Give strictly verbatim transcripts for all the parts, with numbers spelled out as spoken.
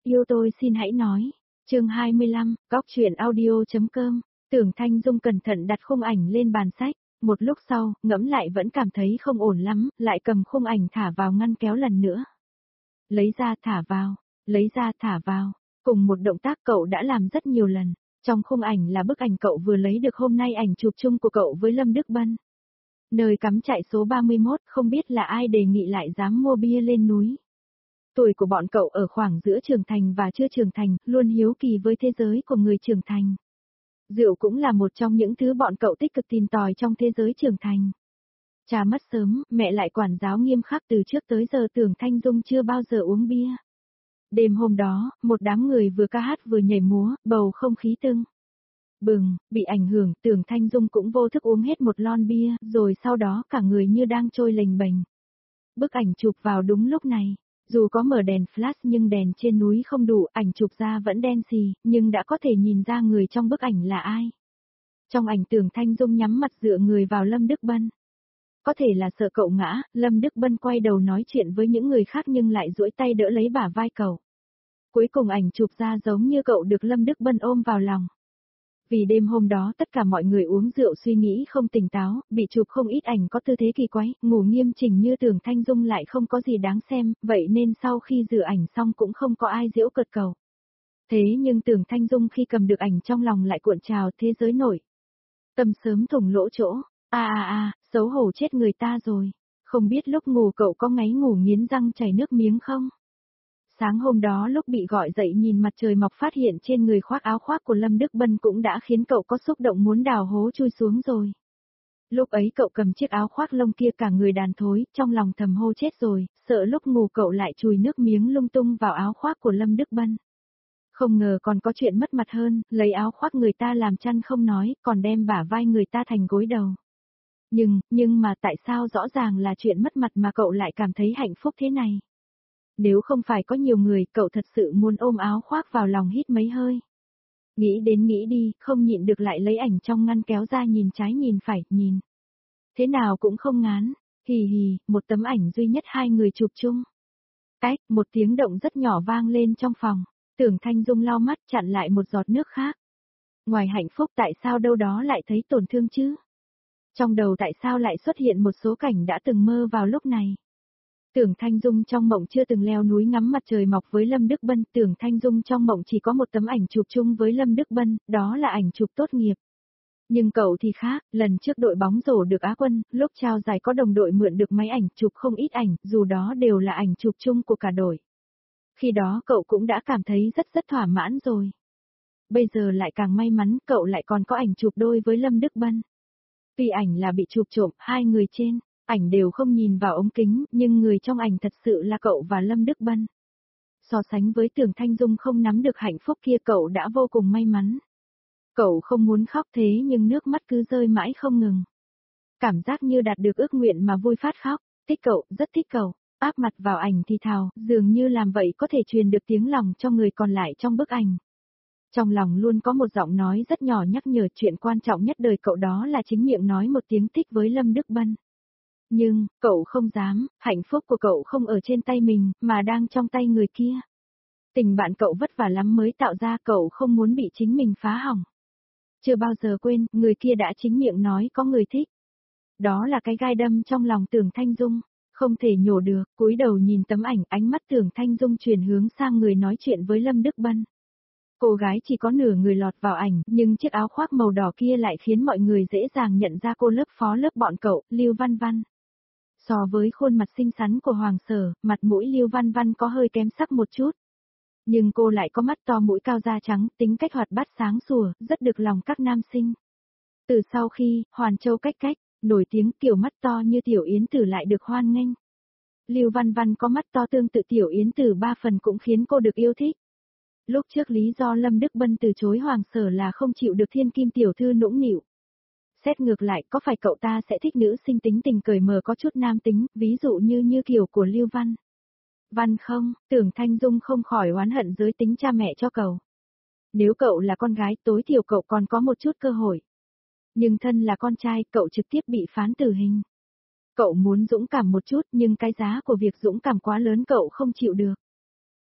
Yêu tôi xin hãy nói. Chương hai mươi lăm, góc truyện audio.com. Tưởng Thanh Dung cẩn thận đặt khung ảnh lên bàn sách, một lúc sau, ngẫm lại vẫn cảm thấy không ổn lắm, lại cầm khung ảnh thả vào ngăn kéo lần nữa. Lấy ra thả vào, lấy ra thả vào, cùng một động tác cậu đã làm rất nhiều lần. Trong khung ảnh là bức ảnh cậu vừa lấy được hôm nay, ảnh chụp chung của cậu với Lâm Đức Bân. Nơi cắm trại số ba mươi mốt, không biết là ai đề nghị lại dám mua bia lên núi. Tuổi của bọn cậu ở khoảng giữa trưởng thành và chưa trưởng thành, luôn hiếu kỳ với thế giới của người trưởng thành. Rượu cũng là một trong những thứ bọn cậu tích cực tìm tòi trong thế giới trưởng thành. Cha mất sớm, mẹ lại quản giáo nghiêm khắc, từ trước tới giờ Tưởng Thanh Dung chưa bao giờ uống bia. Đêm hôm đó, một đám người vừa ca hát vừa nhảy múa, bầu không khí tưng bừng, bị ảnh hưởng, Tưởng Thanh Dung cũng vô thức uống hết một lon bia, rồi sau đó cả người như đang trôi lềnh bềnh. Bức ảnh chụp vào đúng lúc này. Dù có mở đèn flash nhưng đèn trên núi không đủ, ảnh chụp ra vẫn đen xì, nhưng đã có thể nhìn ra người trong bức ảnh là ai. Trong ảnh Tưởng Thanh Dung nhắm mặt dựa người vào Lâm Đức Bân. Có thể là sợ cậu ngã, Lâm Đức Bân quay đầu nói chuyện với những người khác nhưng lại duỗi tay đỡ lấy bả vai cậu. Cuối cùng ảnh chụp ra giống như cậu được Lâm Đức Bân ôm vào lòng. Vì đêm hôm đó tất cả mọi người uống rượu suy nghĩ không tỉnh táo, bị chụp không ít ảnh có tư thế kỳ quái, ngủ nghiêm chỉnh như Tưởng Thanh Dung lại không có gì đáng xem, vậy nên sau khi rửa ảnh xong cũng không có ai giễu cợt cầu. Thế nhưng Tưởng Thanh Dung khi cầm được ảnh trong lòng lại cuộn trào thế giới nổi. Tâm sớm thủng lỗ chỗ, a a a, xấu hổ chết người ta rồi, không biết lúc ngủ cậu có ngáy ngủ nghiến răng chảy nước miếng không? Sáng hôm đó lúc bị gọi dậy nhìn mặt trời mọc phát hiện trên người khoác áo khoác của Lâm Đức Bân cũng đã khiến cậu có xúc động muốn đào hố chui xuống rồi. Lúc ấy cậu cầm chiếc áo khoác lông kia cả người đàn thối, trong lòng thầm hô chết rồi, sợ lúc ngủ cậu lại chùi nước miếng lung tung vào áo khoác của Lâm Đức Bân. Không ngờ còn có chuyện mất mặt hơn, lấy áo khoác người ta làm chăn không nói, còn đem bả vai người ta thành gối đầu. Nhưng, nhưng mà tại sao rõ ràng là chuyện mất mặt mà cậu lại cảm thấy hạnh phúc thế này? Nếu không phải có nhiều người, cậu thật sự muốn ôm áo khoác vào lòng hít mấy hơi. Nghĩ đến nghĩ đi, không nhịn được lại lấy ảnh trong ngăn kéo ra nhìn trái nhìn phải, nhìn. Thế nào cũng không ngán, hì hì, một tấm ảnh duy nhất hai người chụp chung. Cách, một tiếng động rất nhỏ vang lên trong phòng, Tưởng Thanh Dung lau mắt chặn lại một giọt nước khác. Ngoài hạnh phúc tại sao đâu đó lại thấy tổn thương chứ? Trong đầu tại sao lại xuất hiện một số cảnh đã từng mơ vào lúc này? Tưởng Thanh Dung trong mộng chưa từng leo núi ngắm mặt trời mọc với Lâm Đức Bân, Tưởng Thanh Dung trong mộng chỉ có một tấm ảnh chụp chung với Lâm Đức Bân, đó là ảnh chụp tốt nghiệp. Nhưng cậu thì khác, lần trước đội bóng rổ được Á quân, lúc trao giải có đồng đội mượn được máy ảnh chụp không ít ảnh, dù đó đều là ảnh chụp chung của cả đội. Khi đó cậu cũng đã cảm thấy rất rất thỏa mãn rồi. Bây giờ lại càng may mắn, cậu lại còn có ảnh chụp đôi với Lâm Đức Bân. Tuy ảnh là bị chụp trộm, hai người trên ảnh đều không nhìn vào ống kính, nhưng người trong ảnh thật sự là cậu và Lâm Đức Bân. So sánh với Tưởng Thanh Dung không nắm được hạnh phúc kia, cậu đã vô cùng may mắn. Cậu không muốn khóc thế nhưng nước mắt cứ rơi mãi không ngừng. Cảm giác như đạt được ước nguyện mà vui phát khóc, thích cậu, rất thích cậu, áp mặt vào ảnh thì thào, dường như làm vậy có thể truyền được tiếng lòng cho người còn lại trong bức ảnh. Trong lòng luôn có một giọng nói rất nhỏ nhắc nhở chuyện quan trọng nhất đời cậu, đó là chính miệng nói một tiếng thích với Lâm Đức Bân. Nhưng, cậu không dám, hạnh phúc của cậu không ở trên tay mình, mà đang trong tay người kia. Tình bạn cậu vất vả lắm mới tạo ra, cậu không muốn bị chính mình phá hỏng. Chưa bao giờ quên, người kia đã chính miệng nói có người thích. Đó là cái gai đâm trong lòng Tưởng Thanh Dung, không thể nhổ được, cúi đầu nhìn tấm ảnh, ánh mắt Tưởng Thanh Dung chuyển hướng sang người nói chuyện với Lâm Đức Bân. Cô gái chỉ có nửa người lọt vào ảnh, nhưng chiếc áo khoác màu đỏ kia lại khiến mọi người dễ dàng nhận ra cô lớp phó lớp bọn cậu, Lưu Văn Văn. So với khuôn mặt xinh xắn của Hoàng Sở, mặt mũi Lưu Văn Văn có hơi kém sắc một chút. Nhưng cô lại có mắt to mũi cao da trắng, tính cách hoạt bát sáng sủa, rất được lòng các nam sinh. Từ sau khi, Hoàn Châu cách cách, nổi tiếng kiểu mắt to như Tiểu Yến Tử lại được hoan nghênh. Lưu Văn Văn có mắt to tương tự Tiểu Yến Tử ba phần cũng khiến cô được yêu thích. Lúc trước lý do Lâm Đức Bân từ chối Hoàng Sở là không chịu được thiên kim tiểu thư nũng nịu. Xét ngược lại, có phải cậu ta sẽ thích nữ sinh tính tình cởi mở có chút nam tính, ví dụ như như kiểu của Lưu Văn Văn không? Tưởng Thanh Dung không khỏi oán hận giới tính cha mẹ cho cậu. Nếu cậu là con gái, tối thiểu cậu còn có một chút cơ hội. Nhưng thân là con trai, cậu trực tiếp bị phán tử hình. Cậu muốn dũng cảm một chút, nhưng cái giá của việc dũng cảm quá lớn cậu không chịu được.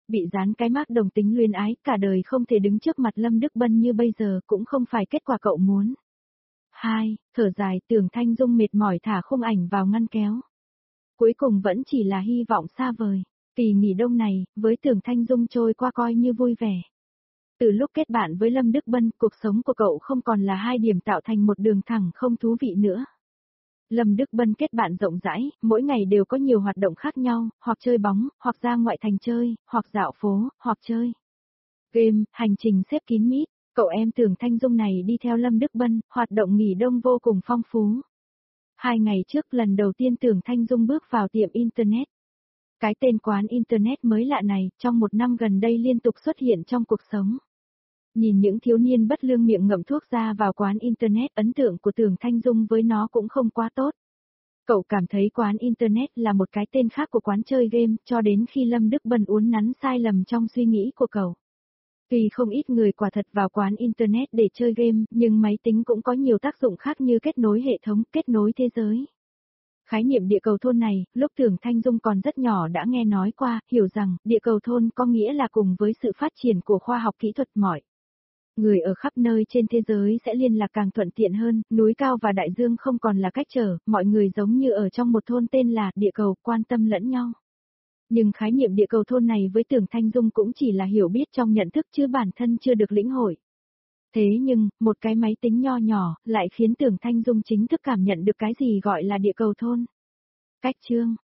Bị dán cái mác đồng tính luyến ái, cả đời không thể đứng trước mặt Lâm Đức Bân như bây giờ cũng không phải kết quả cậu muốn. Hai, thở dài, Tưởng Thanh Dung mệt mỏi thả khung ảnh vào ngăn kéo. Cuối cùng vẫn chỉ là hy vọng xa vời. Kỳ nghỉ đông này, với Tưởng Thanh Dung trôi qua coi như vui vẻ. Từ lúc kết bạn với Lâm Đức Bân, cuộc sống của cậu không còn là hai điểm tạo thành một đường thẳng không thú vị nữa. Lâm Đức Bân kết bạn rộng rãi, mỗi ngày đều có nhiều hoạt động khác nhau, hoặc chơi bóng, hoặc ra ngoại thành chơi, hoặc dạo phố, hoặc chơi game, hành trình xếp kín mít. Cậu em Tưởng Thanh Dung này đi theo Lâm Đức Bân, hoạt động nghỉ đông vô cùng phong phú. Hai ngày trước lần đầu tiên Tưởng Thanh Dung bước vào tiệm Internet. Cái tên quán Internet mới lạ này, trong một năm gần đây liên tục xuất hiện trong cuộc sống. Nhìn những thiếu niên bất lương miệng ngậm thuốc ra vào quán Internet, ấn tượng của Tưởng Thanh Dung với nó cũng không quá tốt. Cậu cảm thấy quán Internet là một cái tên khác của quán chơi game, cho đến khi Lâm Đức Bân uốn nắn sai lầm trong suy nghĩ của cậu. Tuy không ít người quả thật vào quán Internet để chơi game, nhưng máy tính cũng có nhiều tác dụng khác như kết nối hệ thống, kết nối thế giới. Khái niệm địa cầu thôn này, lúc Tưởng Thanh Dung còn rất nhỏ đã nghe nói qua, hiểu rằng, địa cầu thôn có nghĩa là cùng với sự phát triển của khoa học kỹ thuật mọi người ở khắp nơi trên thế giới sẽ liên lạc càng thuận tiện hơn, núi cao và đại dương không còn là cách trở, mọi người giống như ở trong một thôn tên là địa cầu, quan tâm lẫn nhau. Nhưng khái niệm địa cầu thôn này với Tưởng Thanh Dung cũng chỉ là hiểu biết trong nhận thức chứ bản thân chưa được lĩnh hội. Thế nhưng, một cái máy tính nho nhỏ, lại khiến Tưởng Thanh Dung chính thức cảm nhận được cái gì gọi là địa cầu thôn. Cách chương